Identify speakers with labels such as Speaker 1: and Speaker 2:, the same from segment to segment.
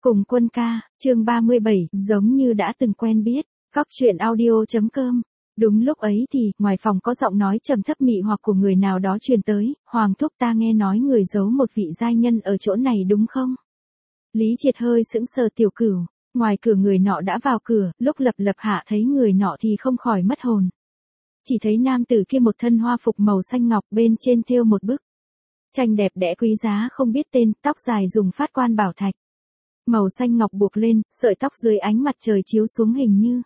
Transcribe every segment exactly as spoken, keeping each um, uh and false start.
Speaker 1: Cùng Quân ca, chương ba mươi bảy, giống như đã từng quen biết, góc truyện audio.com. Đúng lúc ấy thì, ngoài phòng có giọng nói trầm thấp mị hoặc của người nào đó truyền tới, Hoàng thúc ta nghe nói người giấu một vị giai nhân ở chỗ này đúng không? Lý Triệt hơi sững sờ tiểu cửu, ngoài cửa người nọ đã vào cửa, lúc Lập Lập Hạ thấy người nọ thì không khỏi mất hồn. Chỉ thấy nam tử kia một thân hoa phục màu xanh ngọc bên trên thêu một bức tranh đẹp đẽ quý giá không biết tên, tóc dài dùng phát quan bảo thạch. Màu xanh ngọc buộc lên, sợi tóc dưới ánh mặt trời chiếu xuống hình như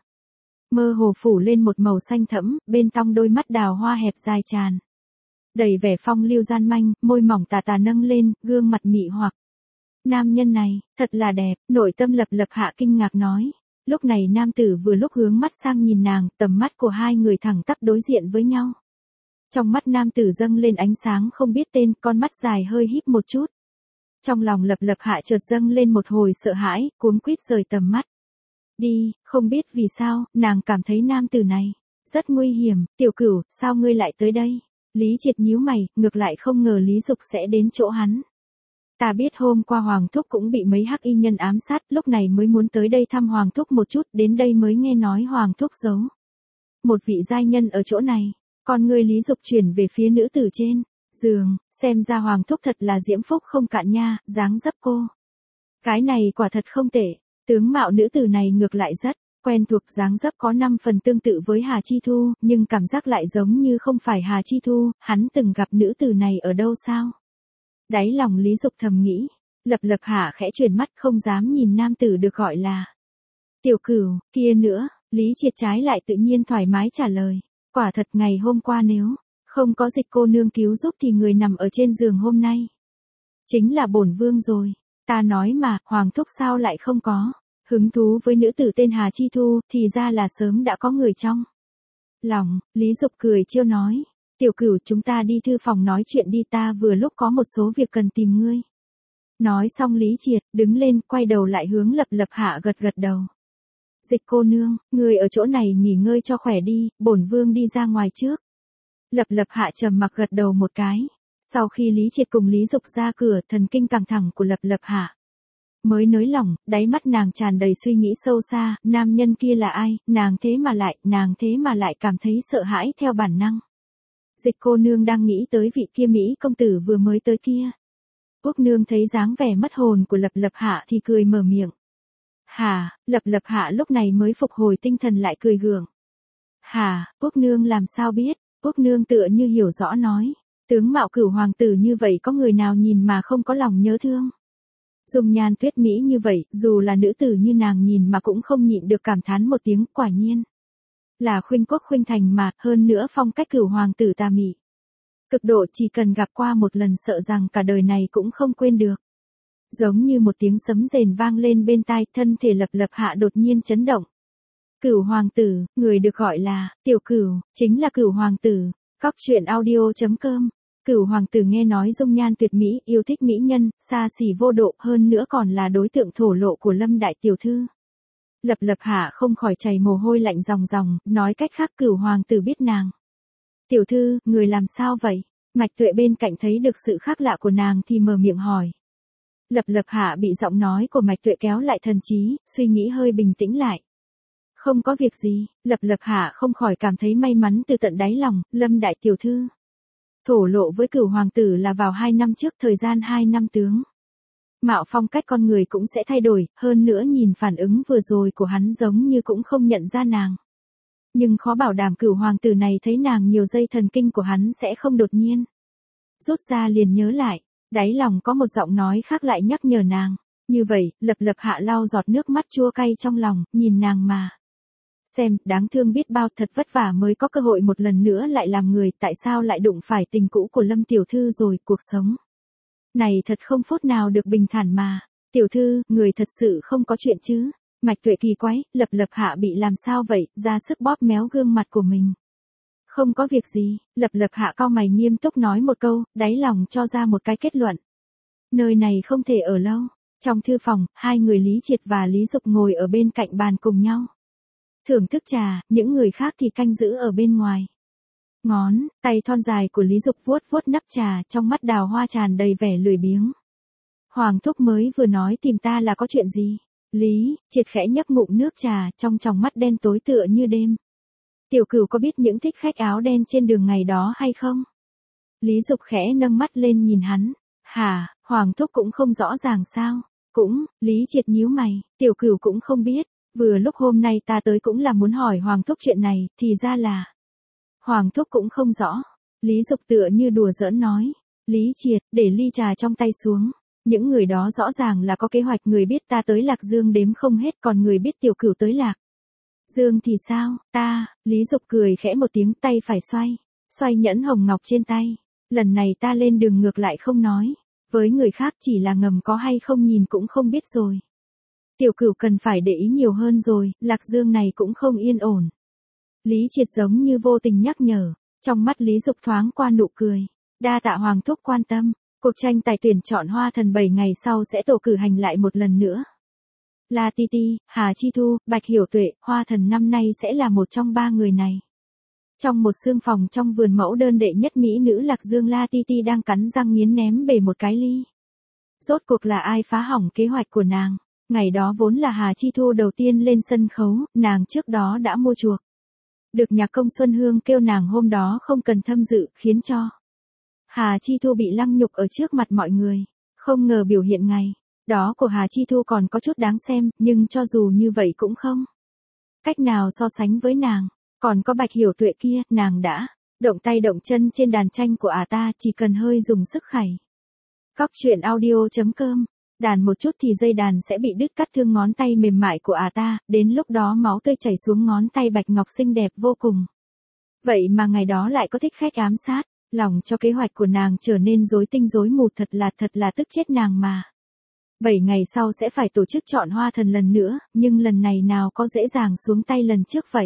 Speaker 1: mơ hồ phủ lên một màu xanh thẫm, bên trong đôi mắt đào hoa hẹp dài tràn đầy vẻ phong lưu gian manh, môi mỏng tà tà nâng lên, gương mặt mị hoặc. Nam nhân này, thật là đẹp, nội tâm Lập Lập Hạ kinh ngạc nói. Lúc này nam tử vừa lúc hướng mắt sang nhìn nàng, tầm mắt của hai người thẳng tắp đối diện với nhau. Trong mắt nam tử dâng lên ánh sáng không biết tên, con mắt dài hơi híp một chút. Trong lòng Lập Lập Hạ chợt dâng lên một hồi sợ hãi, cuống quýt rời tầm mắt. Đi, không biết vì sao, nàng cảm thấy nam tử này rất nguy hiểm. Tiểu cửu, sao ngươi lại tới đây? Lý Triệt nhíu mày, ngược lại không ngờ Lý Dục sẽ đến chỗ hắn. Ta biết hôm qua Hoàng thúc cũng bị mấy hắc y nhân ám sát, lúc này mới muốn tới đây thăm Hoàng thúc một chút, đến đây mới nghe nói Hoàng thúc giấu một vị giai nhân ở chỗ này. Còn người Lý Dục chuyển về phía nữ tử trên giường, xem ra Hoàng thúc thật là diễm phúc không cạn nha, dáng dấp cô. Cái này quả thật không tệ, tướng mạo nữ tử này ngược lại rất quen thuộc, dáng dấp có năm phần tương tự với Hà Chi Thu, nhưng cảm giác lại giống như không phải Hà Chi Thu, hắn từng gặp nữ tử này ở đâu sao? Đáy lòng Lý Dục thầm nghĩ, Lập Lập Hạ khẽ chuyển mắt không dám nhìn nam tử được gọi là tiểu cửu, kia nữa, Lý Triệt trái lại tự nhiên thoải mái trả lời, quả thật ngày hôm qua nếu không có Dịch cô nương cứu giúp thì người nằm ở trên giường hôm nay chính là bổn vương rồi. Ta nói mà, Hoàng thúc sao lại không có hứng thú với nữ tử tên Hà Chi Thu, thì ra là sớm đã có người trong lòng. Lý Dục cười trêu nói, tiểu cửu, chúng ta đi thư phòng nói chuyện đi, ta vừa lúc có một số việc cần tìm ngươi. Nói xong Lý Triệt đứng lên, quay đầu lại hướng Lập Lập Hạ gật gật đầu. Dịch cô nương, người ở chỗ này nghỉ ngơi cho khỏe đi, bổn vương đi ra ngoài trước. Lập Lập Hạ trầm mặc gật đầu một cái. Sau khi Lý Triệt cùng Lý Dục ra cửa, thần kinh căng thẳng của Lập Lập Hạ mới nới lỏng, đáy mắt nàng tràn đầy suy nghĩ sâu xa, nam nhân kia là ai, nàng thế mà lại, nàng thế mà lại cảm thấy sợ hãi theo bản năng. Dịch cô nương đang nghĩ tới vị kia Mỹ công tử vừa mới tới kia. Quốc nương thấy dáng vẻ mất hồn của Lập Lập Hạ thì cười mở miệng. Hà, Lập Lập Hạ lúc này mới phục hồi tinh thần lại cười gượng. Hà, Quốc nương làm sao biết? Quốc nương tựa như hiểu rõ nói. Tướng mạo cửu hoàng tử như vậy có người nào nhìn mà không có lòng nhớ thương. Dung nhan tuyết mỹ như vậy, dù là nữ tử như nàng nhìn mà cũng không nhịn được cảm thán một tiếng, quả nhiên là khuynh quốc khuynh thành mà, hơn nữa phong cách cửu hoàng tử tà mị cực độ, chỉ cần gặp qua một lần sợ rằng cả đời này cũng không quên được. Giống như một tiếng sấm rền vang lên bên tai, thân thể Lập Lập Hạ đột nhiên chấn động. Cửu hoàng tử, người được gọi là tiểu cửu, chính là cửu hoàng tử. Góc truyện audio.com. Cửu hoàng tử nghe nói dung nhan tuyệt mỹ, yêu thích mỹ nhân, xa xỉ vô độ, hơn nữa còn là đối tượng thổ lộ của Lâm đại tiểu thư. Lập Lập Hạ không khỏi chảy mồ hôi lạnh ròng ròng, nói cách khác cửu hoàng tử biết nàng. Tiểu thư, người làm sao vậy? Mạch Tuệ bên cạnh thấy được sự khác lạ của nàng thì mở miệng hỏi. Lập Lập Hạ bị giọng nói của Mạch Tuệ kéo lại thần trí, suy nghĩ hơi bình tĩnh lại. Không có việc gì, Lập Lập Hạ không khỏi cảm thấy may mắn từ tận đáy lòng. Lâm đại tiểu thư thổ lộ với cửu hoàng tử là vào hai năm trước, thời gian hai năm tướng mạo phong cách con người cũng sẽ thay đổi, hơn nữa nhìn phản ứng vừa rồi của hắn giống như cũng không nhận ra nàng. Nhưng khó bảo đảm cửu hoàng tử này thấy nàng nhiều dây thần kinh của hắn sẽ không đột nhiên rút ra liền nhớ lại. Đáy lòng có một giọng nói khác lại nhắc nhở nàng. Như vậy, Lập Lập Hạ lau giọt nước mắt chua cay trong lòng, nhìn nàng mà xem, đáng thương biết bao, thật vất vả mới có cơ hội một lần nữa lại làm người, tại sao lại đụng phải tình cũ của Lâm tiểu thư rồi, cuộc sống này thật không phút nào được bình thản mà. Tiểu thư, người thật sự không có chuyện chứ? Mạch Tuệ kỳ quái, Lập Lập Hạ bị làm sao vậy, ra sức bóp méo gương mặt của mình. Không có việc gì, Lập Lập Hạ cau mày nghiêm túc nói một câu, đáy lòng cho ra một cái kết luận. Nơi này không thể ở lâu. Trong thư phòng, hai người Lý Triệt và Lý Dục ngồi ở bên cạnh bàn cùng nhau thưởng thức trà, những người khác thì canh giữ ở bên ngoài. Ngón tay thon dài của Lý Dục vuốt vuốt nắp trà, trong mắt đào hoa tràn đầy vẻ lười biếng. Hoàng thúc mới vừa nói tìm ta là có chuyện gì? Lý Triệt khẽ nhấp ngụm nước trà, trong tròng mắt đen tối tựa như đêm. Tiểu Cửu có biết những thích khách áo đen trên đường ngày đó hay không? Lý Dục khẽ nâng mắt lên nhìn hắn. Hả, Hoàng thúc cũng không rõ ràng sao? Cũng, Lý Triệt nhíu mày, Tiểu Cửu cũng không biết, vừa lúc hôm nay ta tới cũng là muốn hỏi Hoàng thúc chuyện này, thì ra là Hoàng thúc cũng không rõ. Lý Dục tựa như đùa giỡn nói. Lý Triệt, để ly trà trong tay xuống. Những người đó rõ ràng là có kế hoạch, người biết ta tới Lạc Dương đếm không hết, còn người biết Tiểu Cửu tới Lạc Dương thì sao? Ta, Lý Dục cười khẽ một tiếng, tay phải xoay, xoay nhẫn hồng ngọc trên tay. Lần này ta lên đường ngược lại không nói, với người khác chỉ là ngầm có hay không nhìn cũng không biết rồi. Tiểu Cửu cần phải để ý nhiều hơn rồi, Lạc Dương này cũng không yên ổn. Lý Triệt giống như vô tình nhắc nhở, trong mắt Lý Dục thoáng qua nụ cười. Đa tạ Hoàng thúc quan tâm, cuộc tranh tài tuyển chọn Hoa Thần bảy ngày sau sẽ tổ cử hành lại một lần nữa. La Ti Ti, Hà Chi Thu, Bạch Hiểu Tuệ, Hoa Thần năm nay sẽ là một trong ba người này. Trong một xương phòng trong vườn mẫu đơn đệ nhất mỹ nữ Lạc Dương, La Ti Ti đang cắn răng nghiến ném bể một cái ly. Rốt cuộc là ai phá hỏng kế hoạch của nàng? Ngày đó vốn là Hà Chi Thu đầu tiên lên sân khấu, nàng trước đó đã mua chuộc. Được nhạc công Xuân Hương kêu nàng hôm đó không cần tham dự, khiến cho Hà Chi Thu bị lăng nhục ở trước mặt mọi người. Không ngờ biểu hiện ngày đó của Hà Chi Thu còn có chút đáng xem, nhưng cho dù như vậy cũng không cách nào so sánh với nàng. Còn có Bạch Hiểu Tuệ kia, nàng đã động tay động chân trên đàn tranh của ả ta, chỉ cần hơi dùng sức khẩy. Cóc truyện audio chấm com, đàn một chút thì dây đàn sẽ bị đứt, cắt thương ngón tay mềm mại của ả ta, đến lúc đó máu tươi chảy xuống ngón tay bạch ngọc xinh đẹp vô cùng. Vậy mà ngày đó lại có thích khách ám sát, lòng cho kế hoạch của nàng trở nên rối tinh rối mù, thật là thật là tức chết nàng mà. Bảy ngày sau sẽ phải tổ chức chọn Hoa Thần lần nữa, nhưng lần này nào có dễ dàng xuống tay lần trước vậy.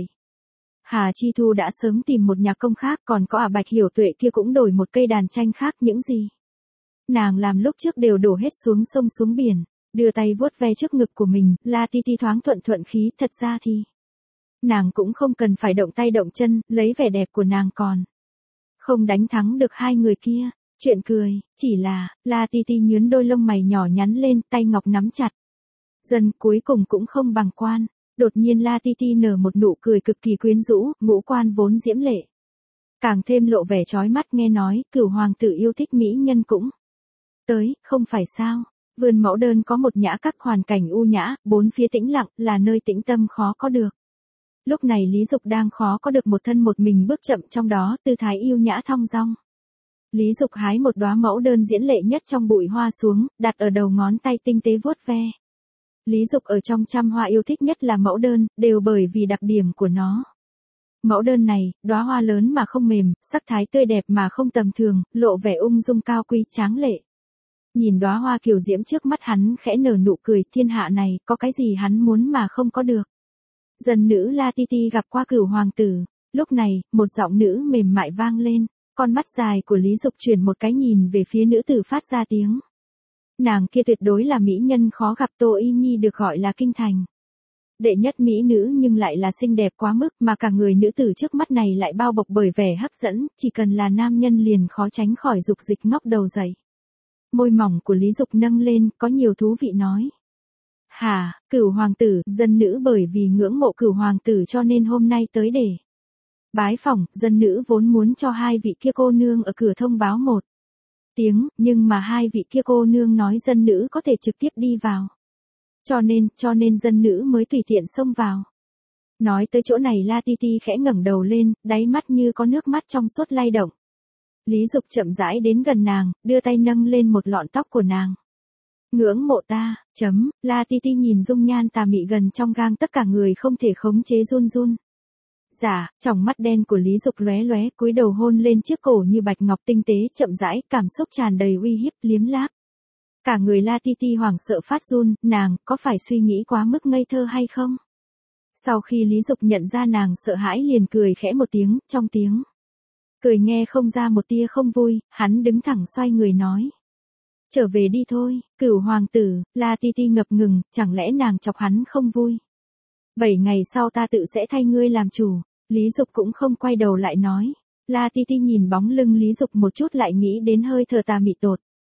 Speaker 1: Hà Chi Thu đã sớm tìm một nhạc công khác, còn có ả Bạch Hiểu Tuệ kia cũng đổi một cây đàn tranh khác, những gì nàng làm lúc trước đều đổ hết xuống sông xuống biển. Đưa tay vuốt ve trước ngực của mình, La Ti Ti thoáng thuận thuận khí, thật ra thì nàng cũng không cần phải động tay động chân, lấy vẻ đẹp của nàng còn không đánh thắng được hai người kia. Chuyện cười, chỉ là, La Ti Ti nhướn đôi lông mày nhỏ nhắn lên, tay ngọc nắm chặt. Dần cuối cùng cũng không bằng quan. Đột nhiên La Ti Ti nở một nụ cười cực kỳ quyến rũ, ngũ quan vốn diễm lệ càng thêm lộ vẻ chói mắt. Nghe nói, Cửu hoàng tử yêu thích mỹ nhân cũng tới, không phải sao? Vườn mẫu đơn có một nhã các, hoàn cảnh u nhã, bốn phía tĩnh lặng, là nơi tĩnh tâm khó có được. Lúc này Lý Dục đang khó có được một thân một mình bước chậm trong đó, tư thái yêu nhã thong dong. Lý Dục hái một đóa mẫu đơn diễn lệ nhất trong bụi hoa xuống, đặt ở đầu ngón tay tinh tế vuốt ve. Lý Dục ở trong trăm hoa yêu thích nhất là mẫu đơn, đều bởi vì đặc điểm của nó. Mẫu đơn này, đóa hoa lớn mà không mềm, sắc thái tươi đẹp mà không tầm thường, lộ vẻ ung dung cao quý tráng lệ. Nhìn đóa hoa kiều diễm trước mắt hắn khẽ nở nụ cười, thiên hạ này, có cái gì hắn muốn mà không có được. Dần nữ La Ti Ti gặp qua Cửu hoàng tử, lúc này, một giọng nữ mềm mại vang lên, con mắt dài của Lý Dục chuyển một cái nhìn về phía nữ tử phát ra tiếng. Nàng kia tuyệt đối là mỹ nhân khó gặp, Tô Y Nhi được gọi là kinh thành đệ nhất mỹ nữ, nhưng lại là xinh đẹp quá mức, mà cả người nữ tử trước mắt này lại bao bọc bởi vẻ hấp dẫn, chỉ cần là nam nhân liền khó tránh khỏi dục dịch ngóc đầu dậy. Môi mỏng của Lý Dục nâng lên, có nhiều thú vị nói. Hả, Cửu hoàng tử, dân nữ bởi vì ngưỡng mộ Cửu hoàng tử cho nên hôm nay tới để bái phỏng. Dân nữ vốn muốn cho hai vị kia cô nương ở cửa thông báo một tiếng, nhưng mà hai vị kia cô nương nói dân nữ có thể trực tiếp đi vào. Cho nên, cho nên dân nữ mới tùy tiện xông vào. Nói tới chỗ này La Ti Ti khẽ ngẩng đầu lên, đáy mắt như có nước mắt trong suốt lay động. Lý Dục chậm rãi đến gần nàng, đưa tay nâng lên một lọn tóc của nàng. Ngưỡng mộ ta, chấm, La Ti Ti nhìn dung nhan tà mị gần trong gang tất cả người không thể khống chế run run. Dạ, tròng mắt đen của Lý Dục lóe lóe, cúi đầu hôn lên chiếc cổ như bạch ngọc tinh tế, chậm rãi, cảm xúc tràn đầy uy hiếp, liếm láp. Cả người La Ti Ti hoảng sợ phát run, nàng, có phải suy nghĩ quá mức ngây thơ hay không? Sau khi Lý Dục nhận ra nàng sợ hãi liền cười khẽ một tiếng, trong tiếng cười nghe không ra một tia không vui, hắn đứng thẳng xoay người nói. Trở về đi thôi, Cửu hoàng tử. La Ti Ti ngập ngừng, chẳng lẽ nàng chọc hắn không vui? Bảy ngày sau ta tự sẽ thay ngươi làm chủ. Lý Dục cũng không quay đầu lại nói. La Ti Ti nhìn bóng lưng Lý Dục một chút lại nghĩ đến hơi thở tà mị tột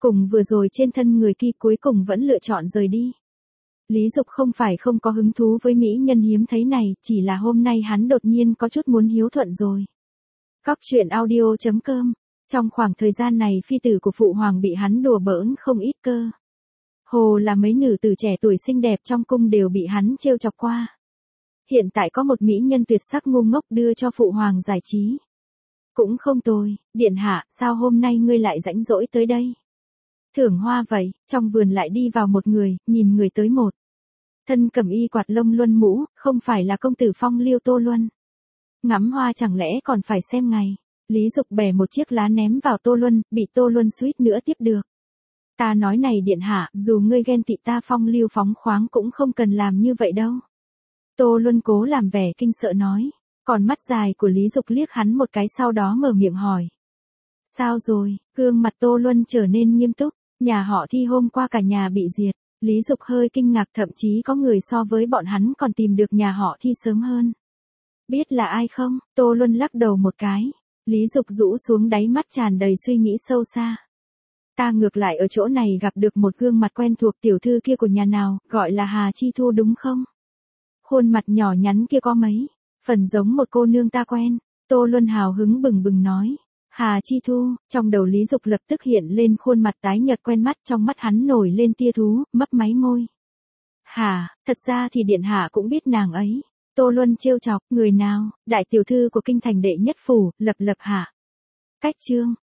Speaker 1: Cùng vừa rồi trên thân người kia cuối cùng vẫn lựa chọn rời đi. Lý Dục không phải không có hứng thú với mỹ nhân hiếm thấy này, chỉ là hôm nay hắn đột nhiên có chút muốn hiếu thuận rồi. Cóc truyện audio chấm com. Trong khoảng thời gian này phi tử của phụ hoàng bị hắn đùa bỡn không ít cơ. Hồ là mấy nữ tử trẻ tuổi xinh đẹp trong cung đều bị hắn trêu chọc qua. Hiện tại có một mỹ nhân tuyệt sắc ngu ngốc đưa cho phụ hoàng giải trí. Cũng không tồi, điện hạ, sao hôm nay ngươi lại rãnh rỗi tới đây? Thưởng hoa vậy, trong vườn lại đi vào một người, nhìn người tới một. Thân cầm y quạt lông luân mũ, không phải là công tử phong liêu Tô Luân. Ngắm hoa chẳng lẽ còn phải xem ngày. Lý Dục bẻ một chiếc lá ném vào Tô Luân, bị Tô Luân suýt nữa tiếp được. Ta nói này điện hạ, dù ngươi ghen tị ta phong lưu phóng khoáng cũng không cần làm như vậy đâu. Tô Luân cố làm vẻ kinh sợ nói, còn mắt dài của Lý Dục liếc hắn một cái sau đó mở miệng hỏi. Sao rồi, gương mặt Tô Luân trở nên nghiêm túc, nhà họ Thi hôm qua cả nhà bị diệt. Lý Dục hơi kinh ngạc, thậm chí có người so với bọn hắn còn tìm được nhà họ Thi sớm hơn. Biết là ai không? Tô Luân lắc đầu một cái. Lý Dục rũ xuống đáy mắt tràn đầy suy nghĩ sâu xa. Ta ngược lại ở chỗ này gặp được một gương mặt quen thuộc, tiểu thư kia của nhà nào, gọi là Hà Chi Thu đúng không? Khuôn mặt nhỏ nhắn kia có mấy phần giống một cô nương ta quen. Tô Luân hào hứng bừng bừng nói. Hà Chi Thu, trong đầu Lý Dục lập tức hiện lên khuôn mặt tái nhợt quen mắt, trong mắt hắn nổi lên tia thú, mấp máy môi. Hà, thật ra thì điện hạ cũng biết nàng ấy. Tô Luân trêu chọc, người nào? Đại tiểu thư của kinh thành đệ nhất phủ, Lập Lập hả? Cách chương,